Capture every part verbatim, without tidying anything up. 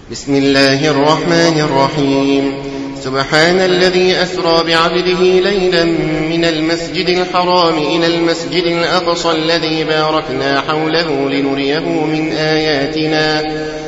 بسم الله الرحمن الرحيم. سبحان الذي أسرى بعبده ليلا من المسجد الحرام إلى المسجد الأقصى الذي باركنا حوله لنريه من آياتنا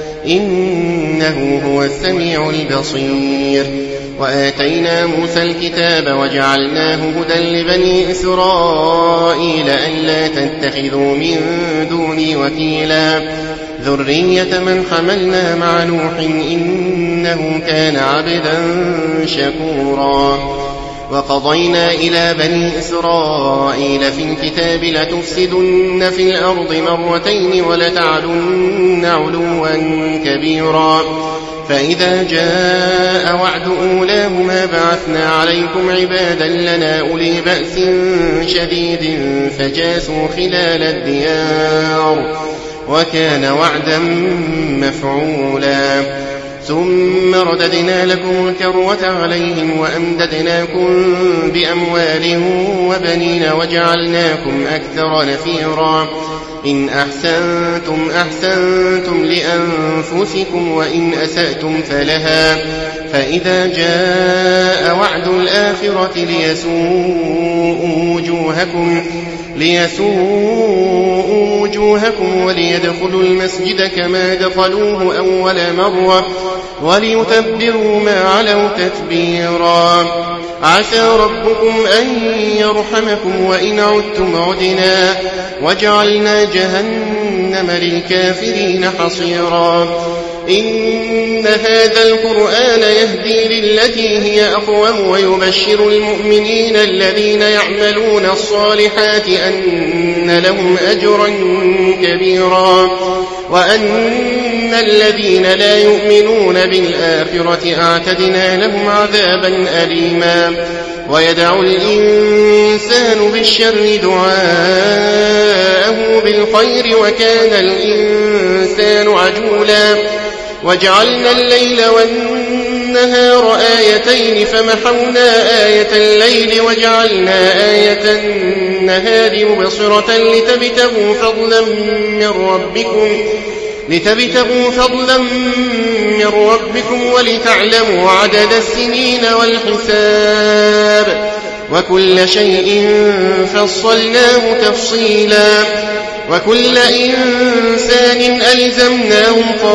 إنه هو السميع البصير. وآتينا موسى الكتاب وجعلناه هدى لبني إسرائيل ألا تتخذوا من دوني وكيلا ذرية من حملنا مع نوح إنه كان عبدا شكورا. وقضينا إلى بني إسرائيل في الكتاب لتفسدن في الأرض مرتين ولتعلن علوا كبيرا فإذا جاء وعد أولاهما بعثنا عليكم عبادا لنا أولي بأس شديد فجاسوا خلال الديار وكان وعدا مفعولا. ثم رددنا لكم الكرة عليهم وأمددناكم بأموال وبنين وجعلناكم أكثر نفيرا. إن أحسنتم أحسنتم لأنفسكم وإن أسأتم فلها فإذا جاء وعد الآخرة ليسوءوا وجوهكم ليسوءوا وجوهكم وليدخلوا المسجد كما دخلوه أول مرة وليتبروا ما علوا تتبيرا. عسى ربكم أن يرحمكم وإن عدتم عدنا وجعلنا جهنم للكافرين حصيرا. إن هذا القرآن يهدي للتي هي أقوم ويبشر المؤمنين الذين يعملون الصالحات أن لهم أجرا كبيرا وأن الذين لا يؤمنون بالآخرة أعتدنا لهم عذابا أليما. ويدعو الإنسان بالشر دعاءه بالخير وكان الإنسان عجولا. وجعلنا الليل والنهار آيتين فمحونا آية الليل وجعلنا آية النهار مبصرة لتبتغوا فضلا من ربكم لتبتغوا فضلا من ربكم ولتعلموا عدد السنين والحساب وكل شيء فصلناه تفصيلا. وكل إنسان ألزمناه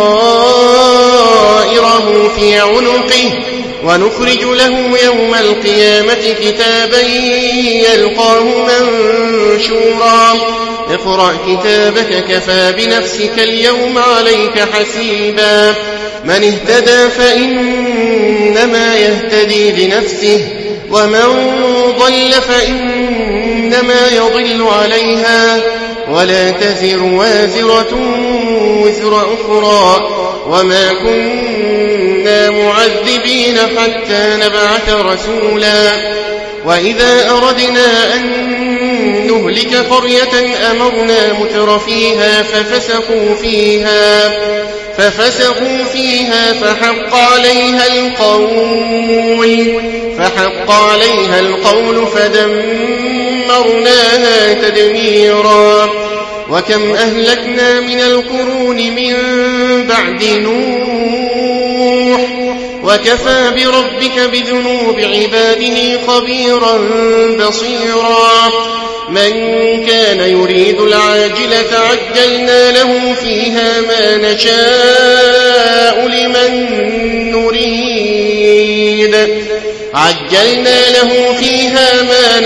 طائره في عنقه ونخرج له يوم القيامة كتابا يلقاه منشورا. اقرأ كتابك كفى بنفسك اليوم عليك حسيبا. من اهتدى فإنما يهتدي لنفسه ومن ضل فإنما يضل عليها ولا تزر وازرة وزر أخرى وما كنا معذبين حتى نبعث رسولا. وإذا أردنا أن نهلك قرية أمرنا متر فيها ففسقوا فيها ففسقوا فيها فحق عليها القول فحق عليها القول فدمرناها تدميرا. وكم أهلكنا من القرون من بعد نوح وكفى بربك بذنوب عباده خبيرا بصيرا. من كان يريد العاجلة عجلنا له فيها ما نشاء لمن نريد عجلنا له فيها ما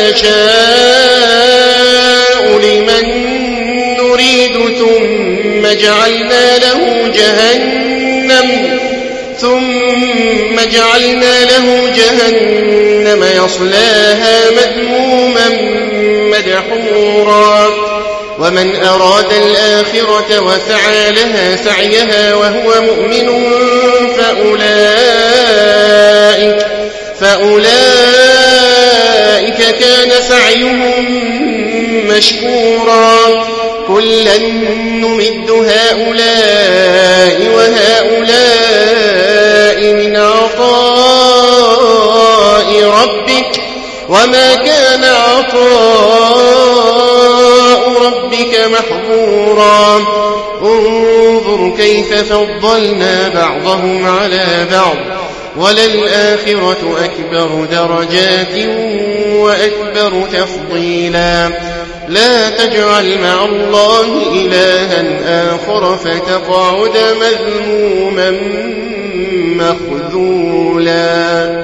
نشاء لمن نريد ثم جعلنا له جهنم ثم جعلنا له جهنم يصلاها مذموما مدحورا. ومن أراد الآخرة وسعى لها سعيها وهو مؤمن فأولئك فأولئك كان سعيهم مشكورا. كلا نمد هؤلاء وهؤلاء من عطاء ربك وما كان عطاء ربك محظورا. انظر كيف فضلنا بعضهم على بعض وللآخرة أكبر درجات وأكبر تفضيلا لا تجعل مع الله إلها آخر فتقعد مذموما مخذولا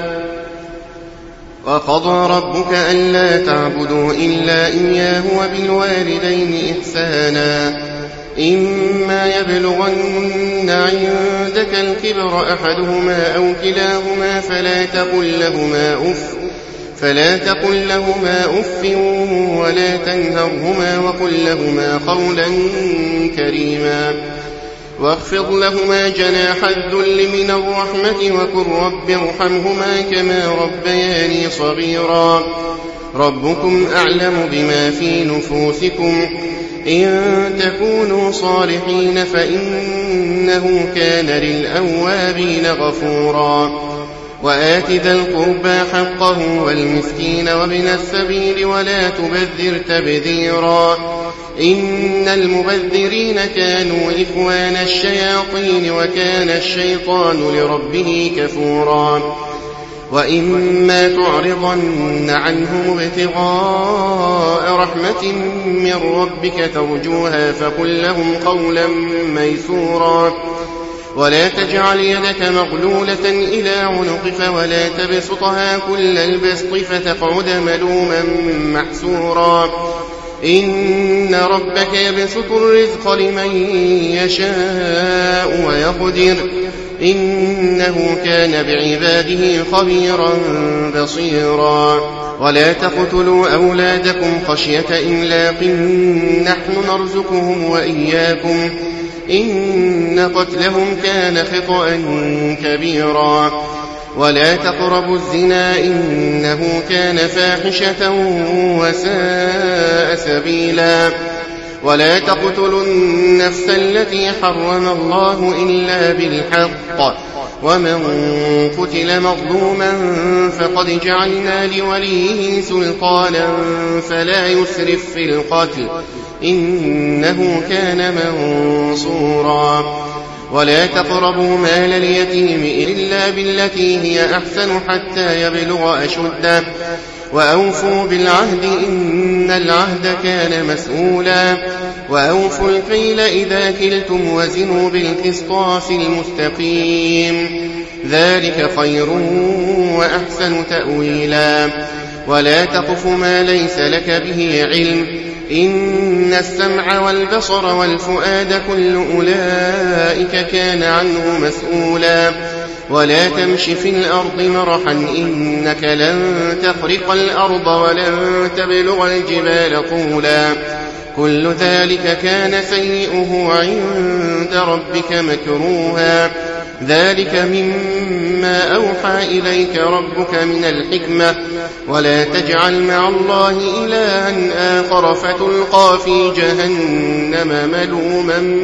وقضى ربك ألا تعبدوا إلا إياه وبالوالدين إحسانا إما يبلغن عندك الكبر أحدهما أو كلاهما فلا تقل لهما أف فلا تقل لهما أف ولا تنهرهما وقل لهما قولا كريما واخفض لهما جناح الذل من الرحمة وقل رب ارحمهما كما ربياني صغيرا ربكم أعلم بما في نفوسكم إن تكونوا صالحين فإنه كان للأوابين غفورا وآت ذا القربى حقه والمسكين وابن السبيل ولا تبذر تبذيرا إن المبذرين كانوا إخوان الشياطين وكان الشيطان لربه كفورا وإما تعرضن عنهم ابتغاء رحمة من ربك ترجوها فقل لهم قولا ميسورا ولا تجعل يدك مغلولة إلى عنقك ولا تبسطها كل البسط فتقعد ملوما محسورا إن ربك يبسط الرزق لمن يشاء ويقدر إنه كان بعباده خبيرا بصيرا ولا تقتلوا أولادكم خشية إملاق نحن نرزقهم وإياكم إن قتلهم كان خطأ كبيرا ولا تقربوا الزنا إنه كان فاحشة وساء سبيلا ولا تقتلوا النفس التي حرم الله إلا بالحق ومن قتل مظلوما فقد جعلنا لوليه سلطانا فلا يسرف في القتل إنه كان منصورا ولا تقربوا مال اليتيم إلا بالتي هي أحسن حتى يبلغ أشده وأوفوا بالعهد إن العهد كان مسؤولا وأوفوا الكيل إذا كلتم وزنوا بالقسطاس المستقيم ذلك خير وأحسن تأويلا ولا تقف ما ليس لك به علم إن السمع والبصر والفؤاد كل أولئك كان عنه مسؤولا ولا تمش في الأرض مرحا إنك لن تخرق الأرض ولن تبلغ الجبال طولا كل ذلك كان سيئه عند ربك مكروها ذلك مما أوحى إليك ربك من الحكمة ولا تجعل مع الله إلها آخر فتلقى في جهنم ملوما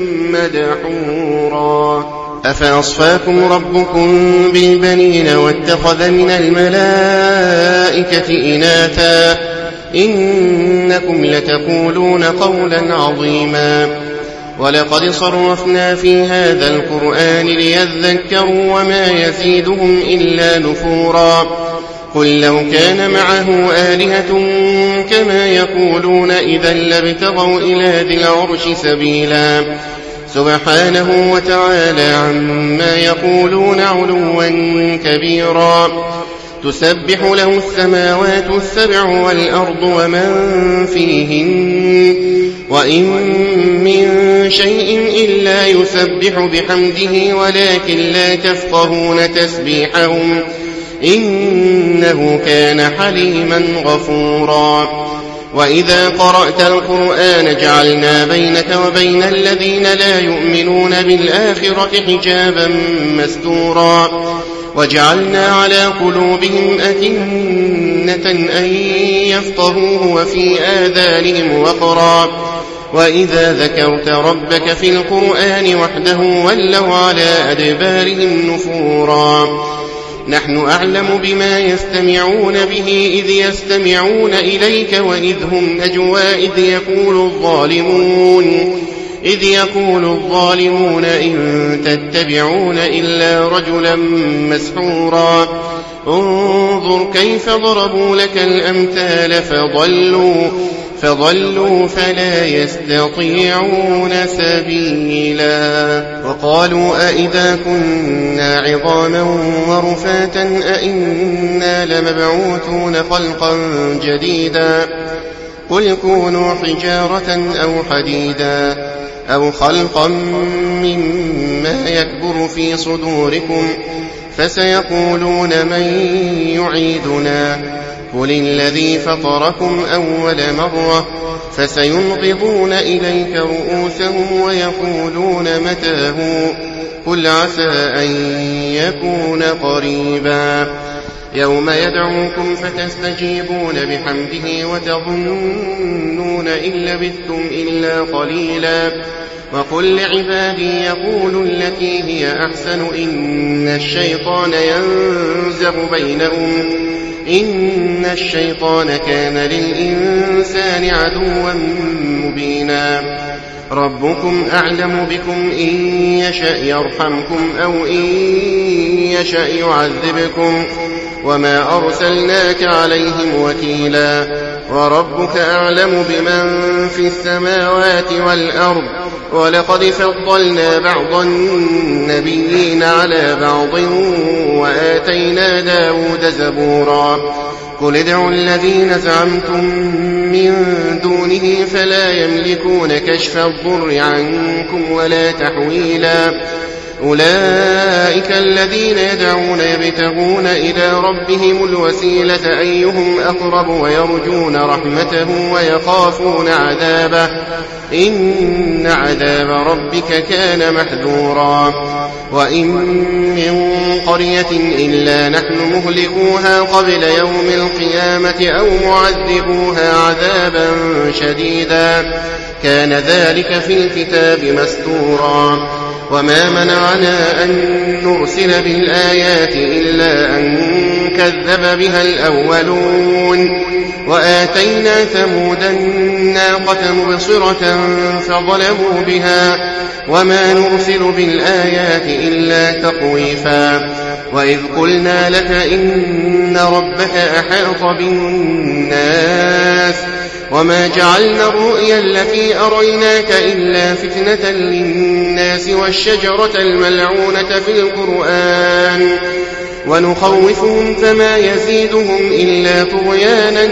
مدحورا أفأصفاكم ربكم بالبنين واتخذ من الملائكة إناثا إنكم لتقولون قولا عظيما ولقد صرفنا في هذا القرآن ليذكروا وما يزيدهم إلا نفورا قل لو كان معه آلهة كما يقولون إذا لابتغوا إلى ذي العرش سبيلا سبحانه وتعالى عما يقولون علوا كبيرا تسبح له السماوات السبع والأرض ومن فيهن وإن من شيء إلا يسبح بحمده ولكن لا تفقهون تسبيحهم إنه كان حليما غفورا وإذا قرأت القرآن جعلنا بينك وبين الذين لا يؤمنون بالآخرة حجابا مستورا وجعلنا على قلوبهم أكنة أن يفقهوه وفي آذانهم وقرا وإذا ذكرت ربك في القرآن وحده ولوا على أدبارهم نفورا نحن أعلم بما يستمعون به إذ يستمعون إليك وإذ هم نجوى إذ يقول الظالمون إذ يقول الظالمون إن تتبعون إلا رجلا مسحورا انظر كيف ضربوا لك الأمثال فضلوا, فضلوا فلا يستطيعون سبيلا. وقالوا أئذا كنا عظاما ورفاتا أئنا لمبعوثون خلقا جديدا قل كونوا حجارة أو حديدا أو خلقا مما يكبر في صدوركم فسيقولون من يعيدنا قل الذي فطركم أول مرة فسينغضون إليك رؤوسهم ويقولون متى هو قل عسى أن يكون قريبا يوم يدعوكم فتستجيبون بحمده وتظنون إن لبثتم إلا قليلا وقل لعبادي يقولوا التي هي أحسن إن الشيطان ينزغ بينهم إن الشيطان كان للإنسان عدوا مبينا ربكم أعلم بكم إن يشأ يرحمكم أو إن يشأ يعذبكم وما أرسلناك عليهم وكيلا وربك أعلم بمن في السماوات والأرض ولقد فضلنا بعض النبيين على بعض وآتينا داود زبورا قل ادعوا الذين زعمتم من دونه فلا يملكون كشف الضر عنكم ولا تحويلا أولئك الذين يدعون يبتغون إلى ربهم الوسيلة أيهم أقرب ويرجون رحمته ويخافون عذابه إن عذاب ربك كان محذورا وإن من قرية إلا نحن مهلكوها قبل يوم القيامة أو معذبوها عذابا شديدا كان ذلك في الكتاب مستورا وما منعنا أن نرسل بالآيات إلا أن كذب بها الأولون وآتينا ثمود الناقة مبصرة فظلموا بها وما نرسل بالآيات إلا تخويفا وإذ قلنا لك إن ربك أحاط بالناس وما جعلنا الرؤيا التي أريناك إلا فتنة للناس والشجرة الملعونة في القرآن ونخوفهم فما يزيدهم إلا طغيانا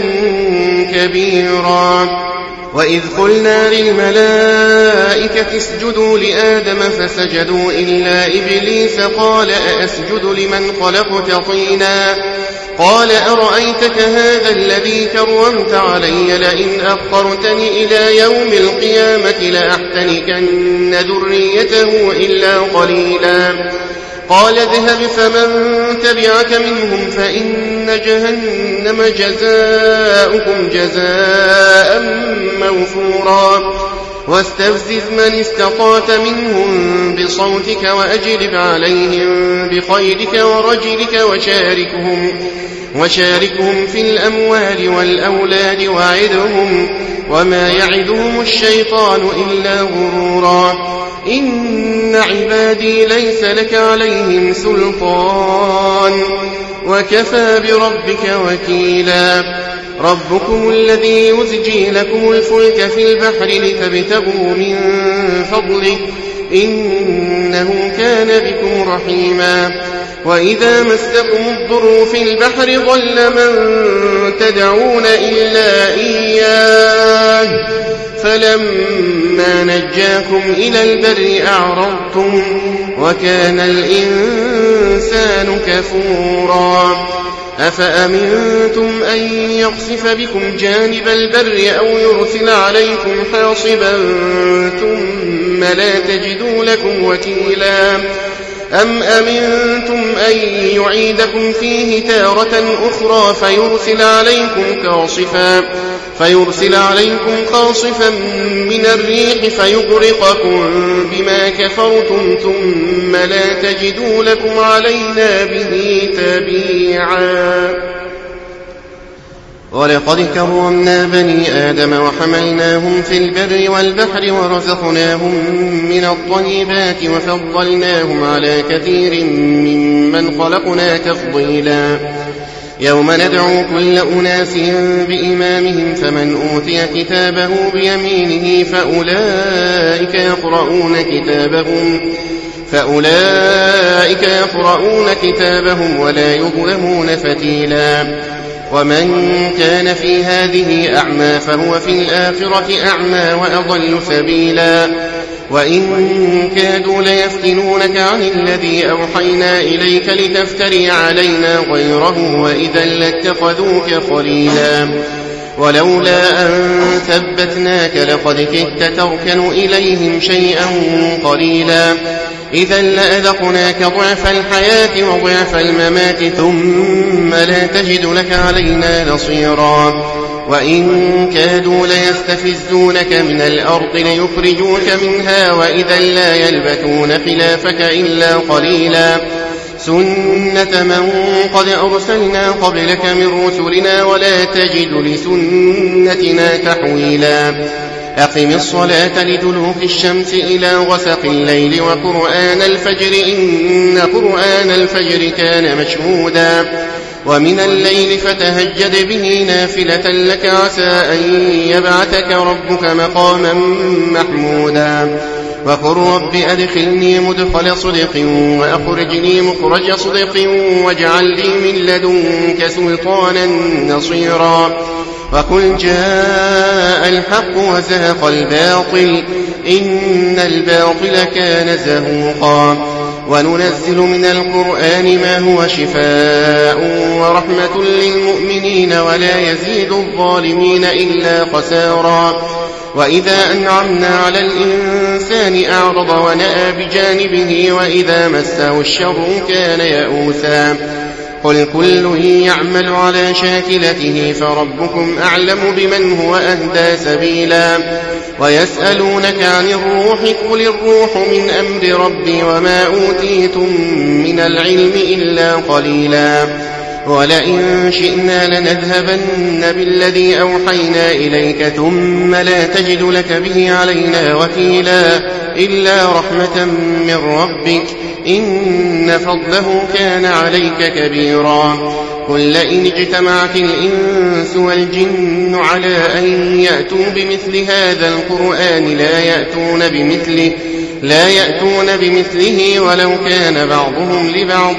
كبيرا وإذ قلنا للملائكة اسجدوا لآدم فسجدوا إلا إبليس قال أأسجد لمن خلقت طينا قال أرأيتك هذا الذي كرمت علي لئن أخرتني إلى يوم القيامة لأحتنكن ذريته إلا قليلا قال اذهب فمن تبعك منهم فإن جهنم جزاؤكم جزاء موفورا واستفزز من استطعت منهم بصوتك وأجلب عليهم بخيلك ورجلك وشاركهم, وشاركهم في الأموال والأولاد وعدهم وما يعدهم الشيطان إلا غرورا إن عبادي ليس لك عليهم سلطان وكفى بربك وكيلا ربكم الذي يزجي لكم الفلك في البحر لتبتغوا من فضله إنه كان بكم رحيما وإذا مسكم الضر في البحر ضل من تدعون إلا إياه فلما نجاكم إلى البر أعرضتم وكان الإنسان كفورا أفأمنتم أن يقصف بكم جانب البر أو يرسل عليكم حاصبا ثم لا تجدوا لكم وكيلا أم أمنتم أن يعيدكم فيه تارة أخرى فيرسل عليكم كاصفا فيرسل عليكم قاصفا من الريح فيغرقكم بما كفرتم ثم لا تجدوا لكم علينا به تبيعا ولقد كرمنا بني آدم وحملناهم في البر والبحر ورزقناهم من الطيبات وفضلناهم على كثير ممن خلقنا تفضيلا يوم ندعو كل أناس بإمامهم فمن أوتي كتابه بيمينه فأولئك يقرؤون كتابهم فأولئك يقرؤون كتابهم ولا يظلمون فتيلا ومن كان في هذه أعمى فهو في الآخرة أعمى وأضل سبيلا وإن كادوا ليفتنونك عن الذي أوحينا إليك لتفتري علينا غيره وإذا لاتخذوك خليلا ولولا أن ثبتناك لقد كدت تركن إليهم شيئا قليلا إذا لأذقناك ضعف الحياة وضعف الممات ثم لا تجد لك علينا نصيرا وإن كادوا ليستفزونك من الأرض ليخرجوك منها وإذا لا يلبثون خلافك إلا قليلا سنة من قد أرسلنا قبلك من رسلنا ولا تجد لسنتنا تحويلا أقم الصلاة لدلوك الشمس إلى غسق الليل وقرآن الفجر إن قرآن الفجر كان مشهودا ومن الليل فتهجد به نافلة لك عسى أن يبعثك ربك مقاما محمودا وقل رب أدخلني مدخل صدق وأخرجني مخرج صدق واجعل لي من لدنك سلطانا نصيرا وقل جاء الحق وزهق الباطل إن الباطل كان زهوقا وننزل من القرآن ما هو شفاء ورحمة للمؤمنين ولا يزيد الظالمين إلا خسارا وإذا أنعمنا على الإنسان أعرض ونأى بجانبه وإذا مسه الشر كان يئوسا قل كل يعمل على شاكلته فربكم أعلم بمن هو أهدى سبيلا ويسألونك عن الروح قل الروح من أمر ربي وما أوتيتم من العلم إلا قليلا ولئن شئنا لنذهبن بالذي أوحينا إليك ثم لا تجد لك به علينا وكيلا إلا رحمة من ربك إن فضله كان عليك كبيرا قل لئن اجتمعت الإنس والجن على أن يأتوا بمثل هذا القرآن لا يأتون بمثله لا يأتون بمثله ولو كان بعضهم لبعض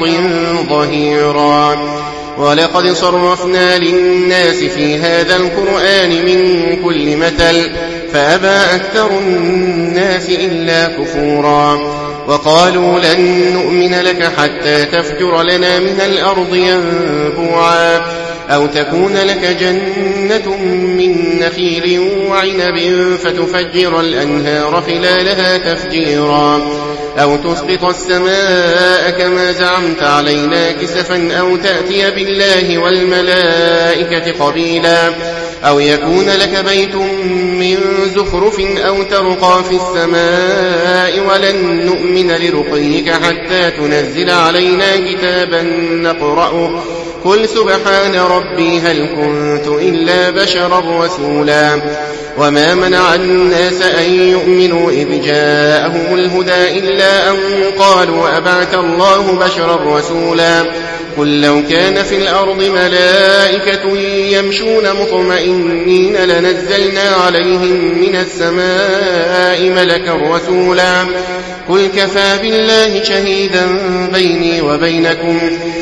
ظهيرا ولقد صرفنا للناس في هذا القرآن من كل مثل فأبى أكثر الناس إلا كفورا وقالوا لن نؤمن لك حتى تفجر لنا من الأرض ينبوعا أو تكون لك جنة من نخيل وعنب فتفجر الأنهار خلالها تفجيرا أو تسقط السماء كما زعمت علينا كسفا أو تأتي بالله والملائكة قبيلا أو يكون لك بيت من زخرف أو ترقى في السماء ولن نؤمن لرقيك حتى تنزل علينا كتابا نقرأه قل سبحان ربي هل كنت إلا بشرا رسولا وما منع الناس أن يؤمنوا إذ جاءهم الهدى إلا أن قالوا أبعث الله بشرا رسولا قل لو كان في الأرض ملائكة يمشون مطمئنين لنزلنا عليهم من السماء ملكا رسولا قل كفى بالله شهيدا بيني وبينكم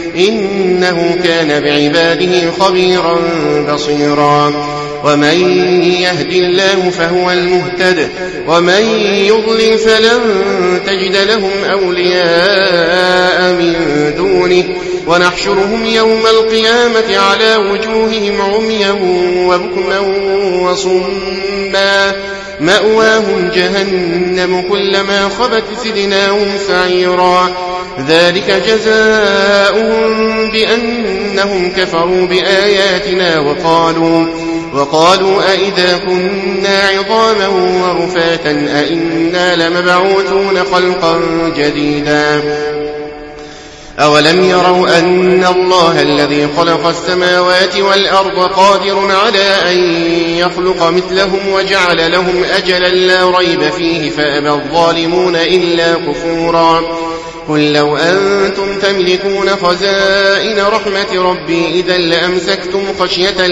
إنه كان بعباده خبيرا بصيرا ومن يهد الله فهو المهتد ومن يضلل فلن تجد لهم أولياء من دونه ونحشرهم يوم القيامة على وجوههم عميا وبكما وصما مأواهم جهنم كلما خبت زدناهم سعيرا ذلك جزاؤهم بأنهم كفروا بآياتنا وقالوا وقالوا أئذا كنا عظاما ورفاتا أئنا لمبعوثون خلقا جديدا أولم يروا أن الله الذي خلق السماوات والأرض قادر على أن يخلق مثلهم وجعل لهم أجلا لا ريب فيه فأبى الظالمون إلا كفورا. قل لو أنتم تملكون خزائن رحمة ربي إذا لأمسكتم خشية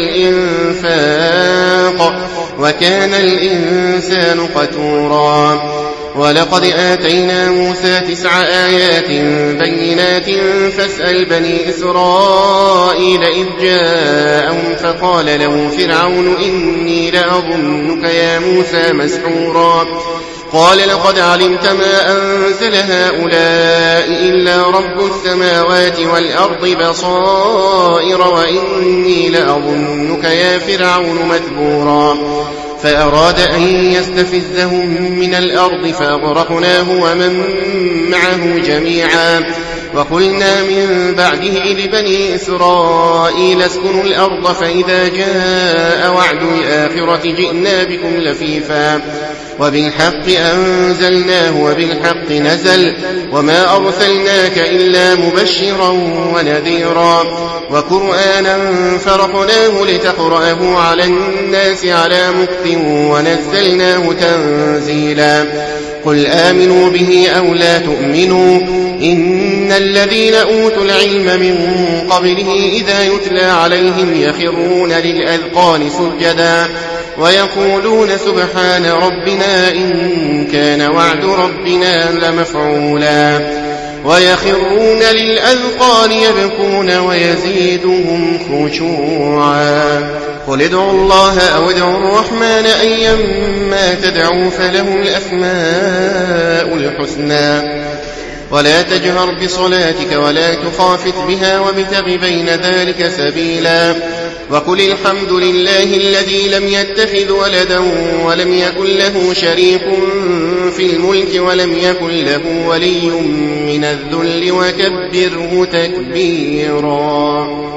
الإنفاق وكان الإنسان قتورا. ولقد آتينا موسى تسع آيات بينات فاسأل بني إسرائيل إذ جاءهم فقال له فرعون إني لأظنك يا موسى مسحورا. قال لقد علمت ما أنزل هؤلاء إلا رب السماوات والأرض بصائر وإني لأظنك يا فرعون مثبورا. فأراد أن يستفزهم من الأرض فأغرقناه ومن معه جميعا. وقلنا من بعده لبني إسرائيل اسكنوا الأرض فإذا جاء وعد الآخرة جئنا بكم لفيفا وبالحق أنزلناه وبالحق نزل وما أرسلناك إلا مبشرا ونذيرا وقرآنا فرقناه لتقرأه على الناس على مكث ونزلناه تنزيلا. قل آمنوا به أو لا تؤمنوا إن الذين أوتوا العلم من قبله إذا يتلى عليهم يخرون للأذقان سجدا ويقولون سبحان ربنا إن كان وعد ربنا لمفعولا ويخرون للأذقان يبكون ويزيدهم خشوعا. قل ادعوا الله أو ادعوا الرحمن أيما تدعوا فله الأسماء الحسنى ولا تجهر بصلاتك ولا تخافت بها وابتغ بين ذلك سبيلا. وقل الحمد لله الذي لم يتخذ ولدا ولم يكن له شريك في الملك ولم يكن له ولي من الذل وكبره تكبيرا.